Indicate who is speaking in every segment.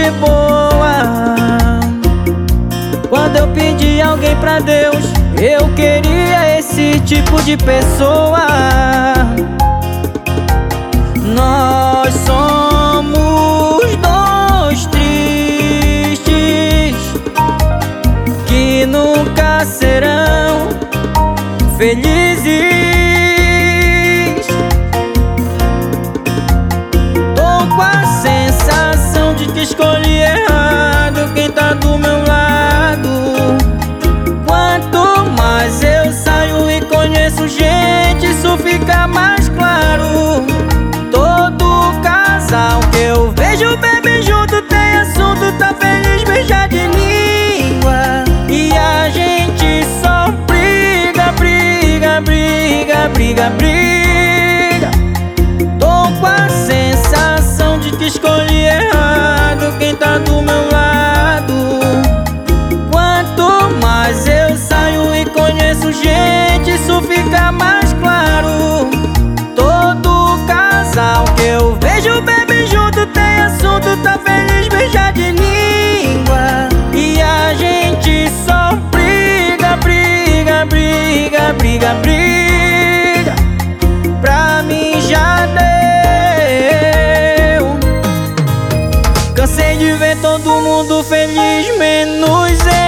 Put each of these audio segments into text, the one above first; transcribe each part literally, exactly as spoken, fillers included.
Speaker 1: de boa. Quando eu pedi alguém pra Deus, eu queria esse tipo de pessoa. Nós somos dois tristes que nunca serão felizes. Tô com a sensação de que escolhi errado quem tá do meu lado. Quanto mais eu saio e conheço gente, isso fica mais claro. Todo casal que eu vejo bebe junto tem assunto, tá feliz, beija de língua. E a gente só briga, briga, briga, briga, briga. Tô com a sensação de que escolhi errado quem tá do meu lado. Quanto mais eu saio e conheço gente, isso fica mais claro. Todo casal que eu vejo bebe junto tem assunto, tá feliz, beija de língua. E a gente só briga, briga, briga, briga, briga. Pra mim já deu. Cansei de ver todo mundo feliz, menos eu.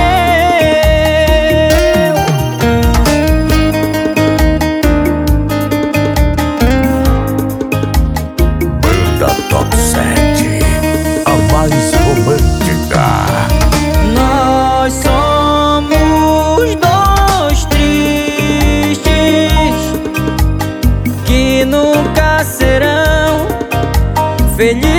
Speaker 2: Top sete, a mais romântica.
Speaker 1: Nós somos dois tristes que nunca serão felizes.